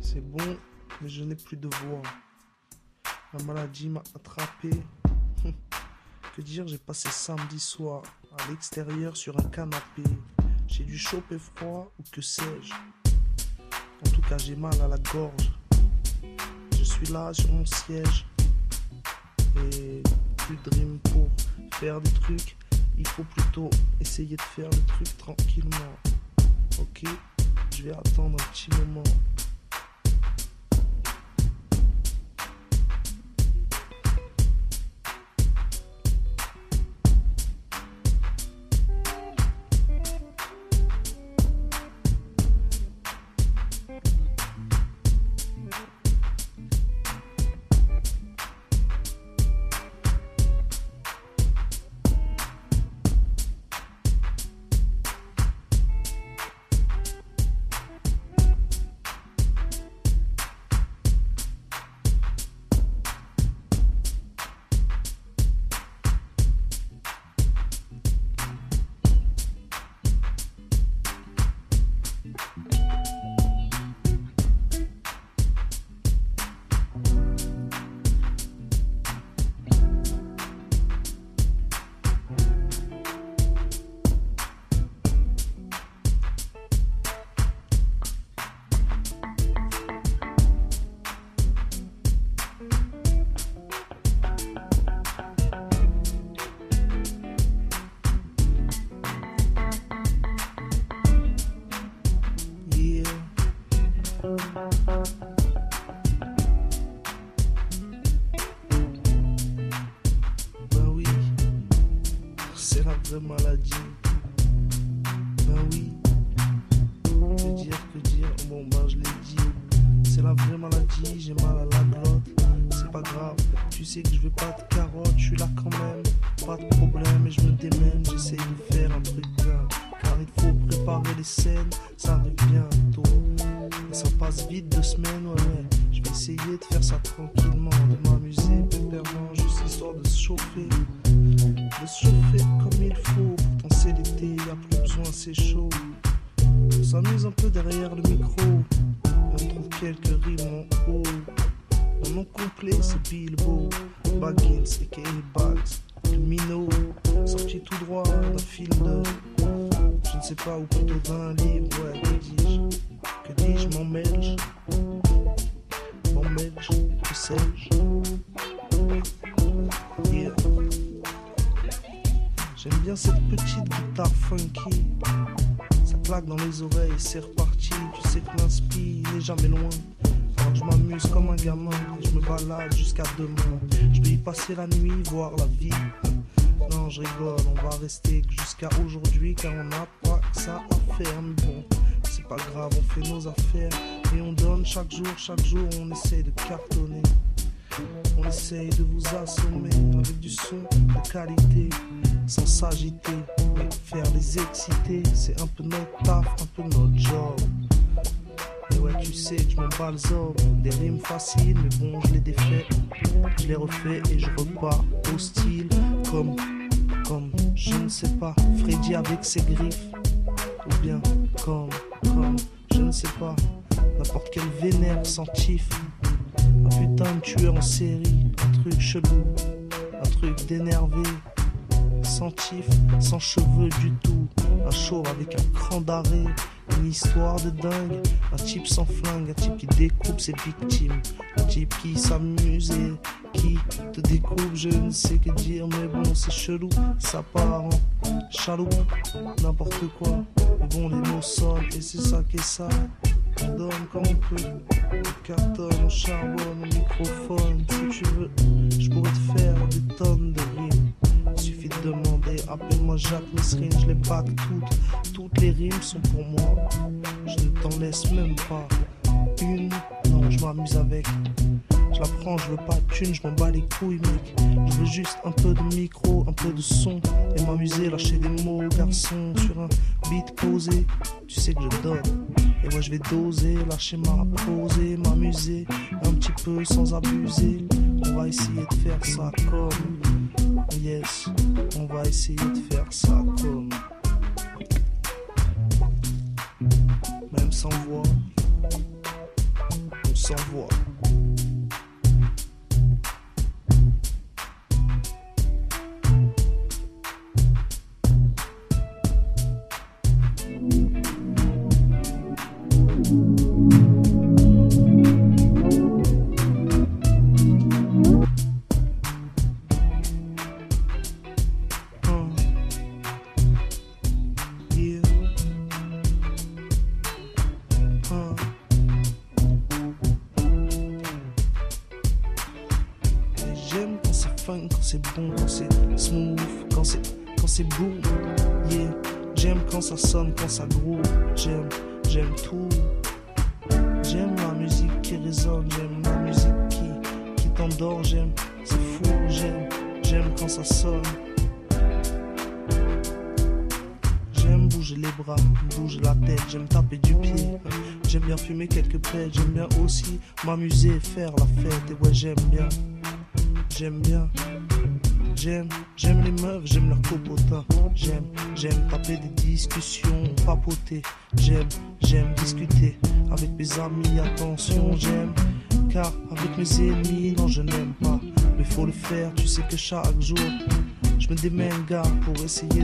C'est bon, mais je n'ai plus de voix. La maladie m'a attrapé. Que dire, j'ai passé samedi soir à l'extérieur sur un canapé. J'ai dû choper froid ou que sais-je. En tout cas, j'ai mal à la gorge. Je suis là sur mon siège. Et plus de rime pour faire des trucs. Il faut plutôt essayer de faire le truc tranquillement. Ok, je vais attendre un petit moment. Ben oui, c'est la vraie maladie. Ben oui, que dire, bon ben je l'ai dit. C'est la vraie maladie, j'ai mal à la glotte. C'est pas grave, tu sais que je veux pas de carotte. Je suis là quand même, pas de problème. Et je me démène, j'essaye de faire un truc bien. Car il faut préparer les scènes, ça arrive bientôt. Et ça passe vite 2 semaines, ouais. Je vais essayer de faire ça tranquillement, de m'amuser pépèrement, juste histoire de se chauffer. De se chauffer comme il faut. Pourtant c'est l'été, y'a plus besoin, c'est chaud. On s'amuse un peu derrière le micro. On trouve quelques rimes en haut. Mon nom complet c'est Bilbo Baggins aka Bags, le minot, sorti tout droit d'un film de... Je ne sais pas, ou plutôt d'un livre, ouais, que dis-je, m'emmêle-je, que sais-je. Yeah. J'aime bien cette petite guitare funky. Ça claque dans les oreilles, c'est reparti. Tu sais que l'inspi n'est jamais loin. Alors je m'amuse comme un gamin et je me balade jusqu'à demain. Je vais y passer la nuit, voir la vie. Non, je rigole, on va rester jusqu'à aujourd'hui car on n'a pas que ça à faire. Mais bon, c'est pas grave, on fait nos affaires et on donne chaque jour, on essaye de cartonner. On essaye de vous assommer avec du son de qualité, sans s'agiter, mais faire les exciter. C'est un peu notre taf, un peu notre job. Et ouais, tu sais que je m'en bats le zob. Des rimes faciles, mais bon, je les défais. Je les refais et je repars au style comme, je ne sais pas, Freddy avec ses griffes. Ou bien comme, je ne sais pas, n'importe quel vénère sentif. Un putain de tueur en série, un truc chelou, un truc d'énervé, sentif, sans cheveux du tout, un chauve avec un cran d'arrêt, une histoire de dingue, un type sans flingue, un type qui découpe ses victimes, un type qui s'amuse et qui te découpe, je ne sais que dire, mais bon c'est chelou, ça part en chaloupe, n'importe quoi, mais bon les mots sonnent et c'est ça qui est ça. On donne comme on peut, on cartonne, on charbonne, au microphone. Si tu veux, je pourrais te faire des tonnes de rimes. Il suffit de demander, appelle-moi Jacques Mesrine, je les back toutes les rimes sont pour moi. Je ne t'en laisse même pas une, non je m'amuse avec. Je la prends, je veux pas de thune, je m'en bats les couilles mec. Je veux juste un peu de micro, un peu de son et m'amuser, lâcher des mots garçon sur un beat posé. Tu sais que je donne. Et moi je vais doser, lâcher ma posée, m'amuser un petit peu sans abuser. On va essayer de faire ça comme, yes, on va essayer de faire ça comme, même sans voix. s'envoie. Quand c'est bon, quand c'est smooth, quand c'est boom, yeah. J'aime quand ça sonne, quand ça groove, j'aime tout. J'aime la musique qui résonne, j'aime la musique qui t'endort, c'est fou, j'aime quand ça sonne. J'aime bouger les bras, bouger la tête, j'aime taper du pied. J'aime bien fumer quelques pets, j'aime bien aussi m'amuser, faire la fête. Et ouais, j'aime bien. J'aime les meufs, j'aime leur copotin. J'aime taper des discussions, papoter. J'aime discuter avec mes amis, attention, j'aime. Car avec mes ennemis, non, je n'aime pas. Mais faut le faire, tu sais que chaque jour, je me démène, gars, pour essayer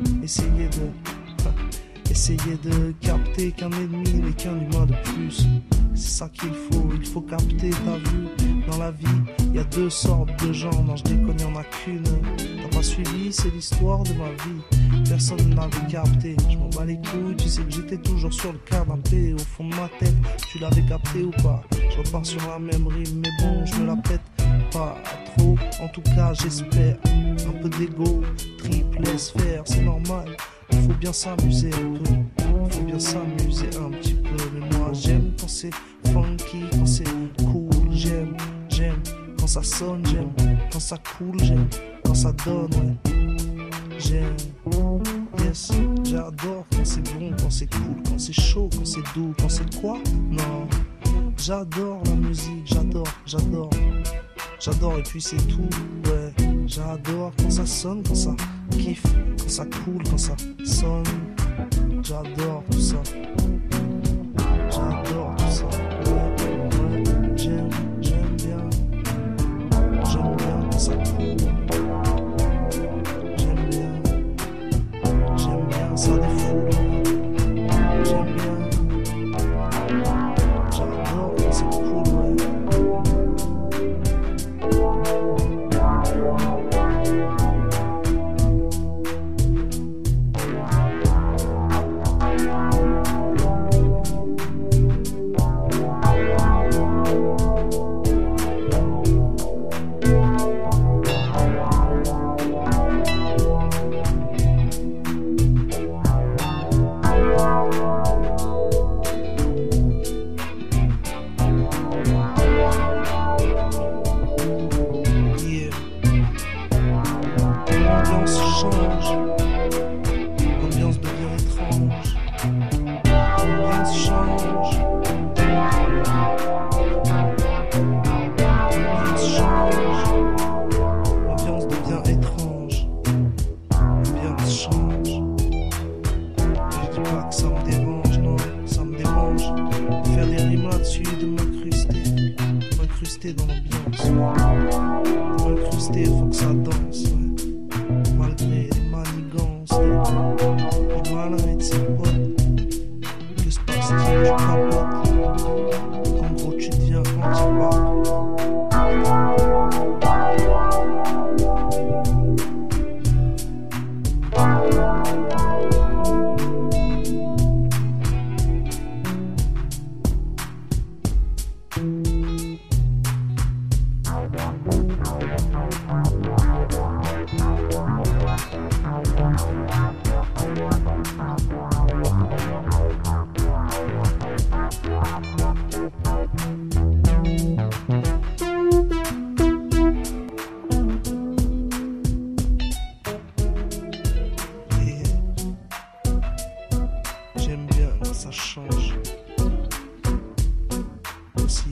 de capter qu'un ennemi n'est qu'un humain de plus. C'est ça qu'il faut capter, t'as vu. Dans la vie, y a deux sortes de gens, non je déconne, y'en a qu'une. T'as pas suivi, c'est l'histoire de ma vie. Personne n'avait capté, je m'en bats les couilles. Tu sais que j'étais toujours sur le canapé. Au fond de ma tête, tu l'avais capté ou pas? Je repars sur la même rime, mais bon, je me la pète pas trop. En tout cas, j'espère. Un peu d'ego, triple sphère, c'est normal. Il faut bien s'amuser un peu, il faut bien s'amuser un petit peu. Mais moi j'aime quand c'est funky, quand c'est cool. J'aime quand ça sonne, j'aime quand ça coule, j'aime quand ça donne, ouais. J'aime, yes, j'adore quand c'est bon, quand c'est cool, quand c'est chaud, quand c'est doux, quand c'est quoi? Non, j'adore la musique, j'adore et puis c'est tout, ouais. J'adore quand ça sonne, quand ça kiffe, quand ça coule, quand ça sonne. J'adore tout ça. J'adore tout ça. Ouais. J'aime bien. J'aime bien quand ça coule. J'aime bien ça défoule. J'aime bien. J'adore quand c'est cool, ouais. Dans l'ambiance, m'incruster, faut que ça danse, ouais. Malgré les manigances, les malins et de ses potes. Que se passe-t-il, tu capotes. En gros, tu deviens anti-pop. Ça change aussi.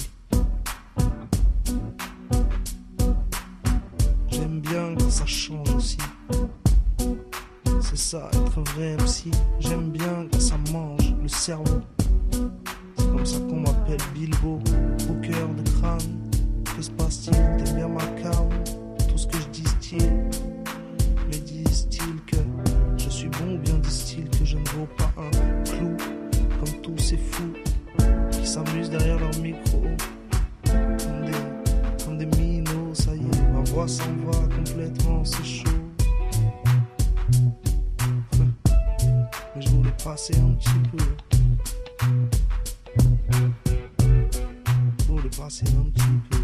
J'aime bien quand ça change aussi. C'est ça, être vrai MC. J'aime bien quand ça mange le cerveau. C'est comme ça qu'on m'appelle Bilbo. crâne. Que se passe-t-il? T'aimes bien ma calme? Tout ce que je distille. Mais disent-ils que je suis bon ou bien disent-ils que je ne vaux pas un clou? Comme tous ces fous qui s'amusent derrière leur micro. Comme des minots, ça y est, ma voix s'en va complètement, c'est chaud. Mais je voulais passer un petit peu. Je voulais passer un petit peu.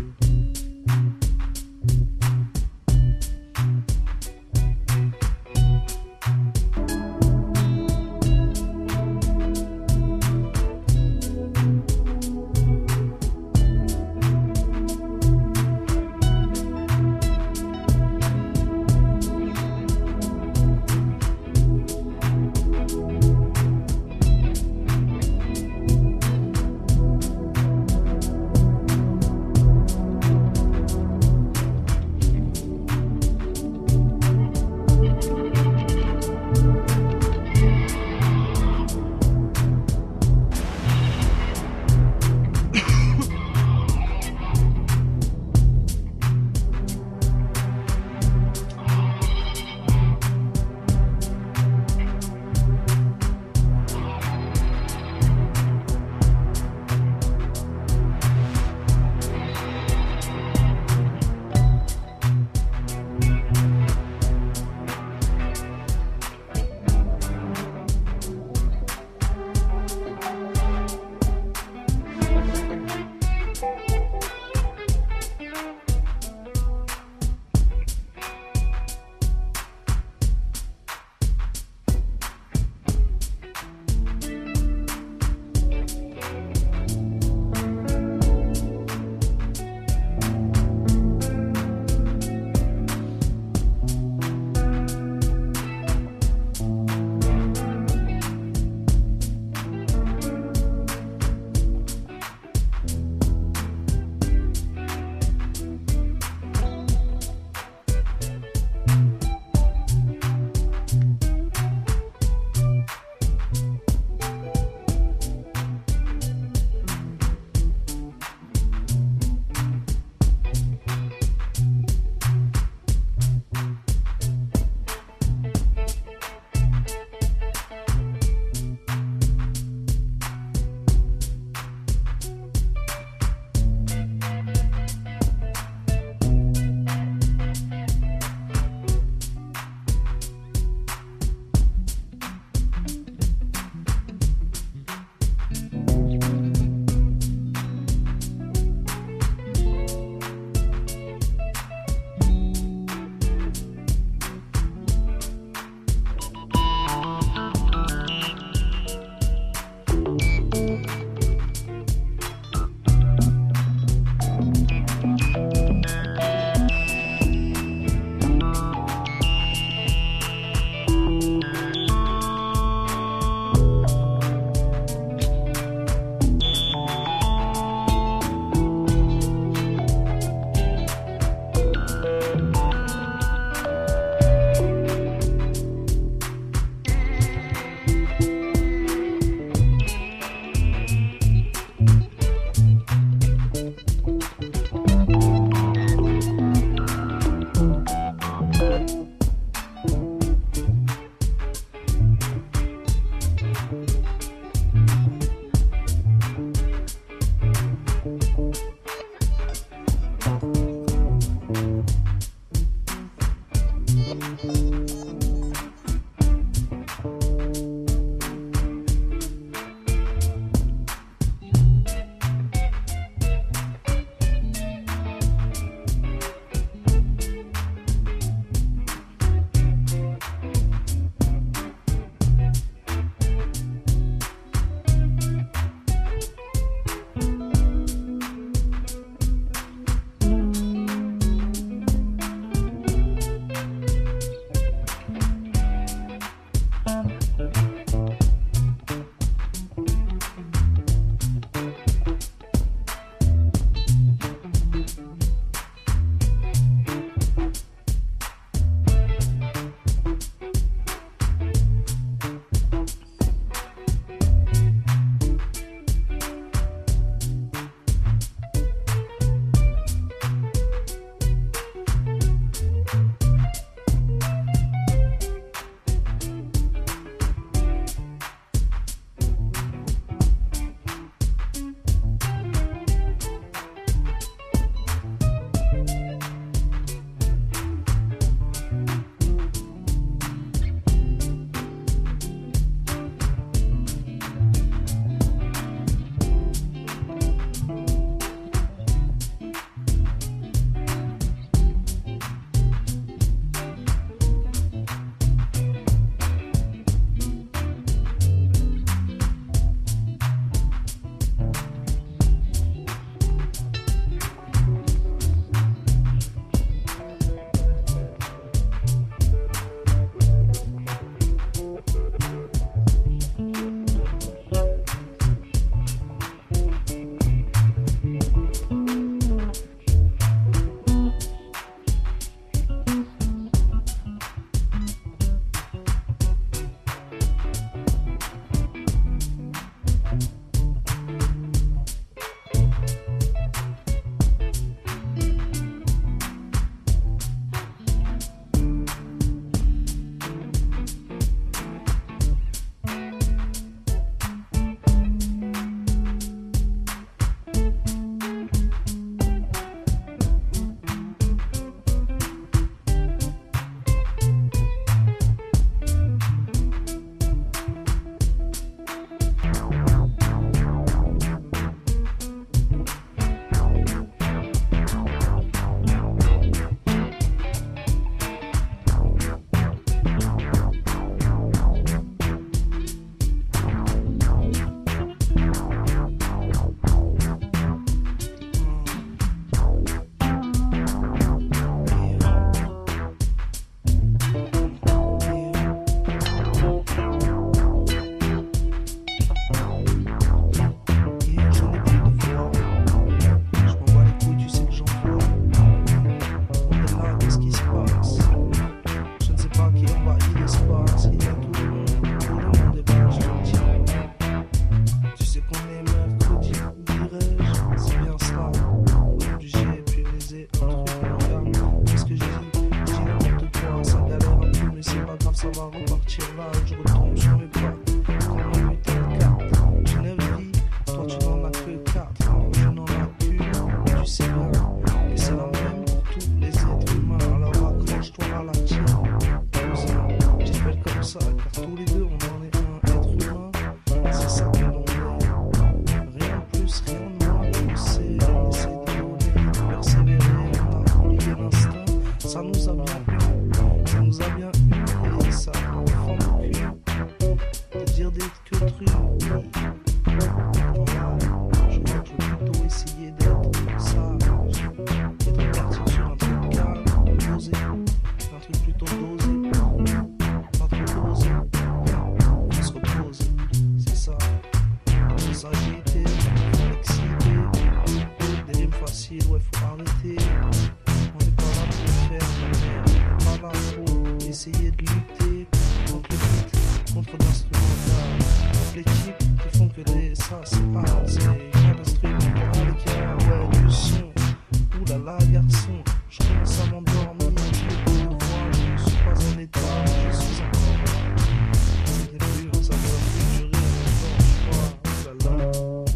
Voilà, je crois que je vais plutôt essayer d'être sage et de partir sur un truc calme, posé, un truc plutôt dosé, pas trop dosé, on se repose, c'est ça. Faut s'agiter, faut exciter, des rimes faciles, ouais, faut arrêter. On n'est pas là pour faire de merde, on n'est pas là pour essayer de lutter contre le beat, contre l'instrumental. Les types qui font que des ça, c'est hard, c'est pas d'instrumental, ouais, du son. Oulala, garçon, je commence à m'endormir, je l'ai pas de voix, je ne suis pas en état, je suis encore. C'est des murs, ça doit plus durer longtemps, je crois. Oulala.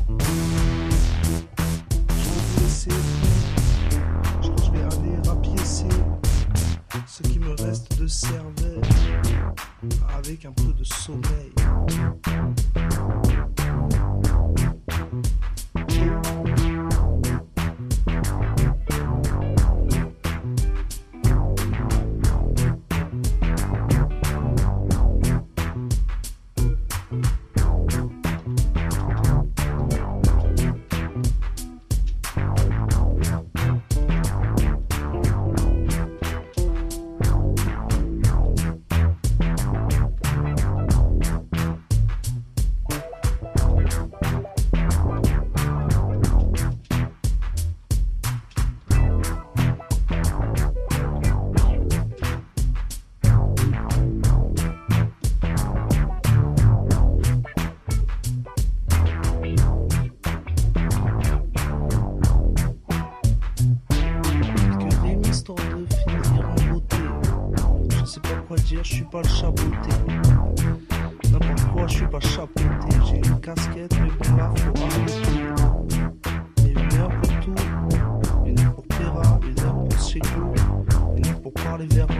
Je vais vous laisser, je vais aller rapiécer ce qui me reste de cervelle avec un peu de sommeil. Je suis pas le chapeauté. N'importe quoi, je suis pas chapeauté. J'ai une casquette, mais bon là faut arrêter. Mais une heure pour tout, une heure pour Péra, une heure pour Checo, une heure pour parler vers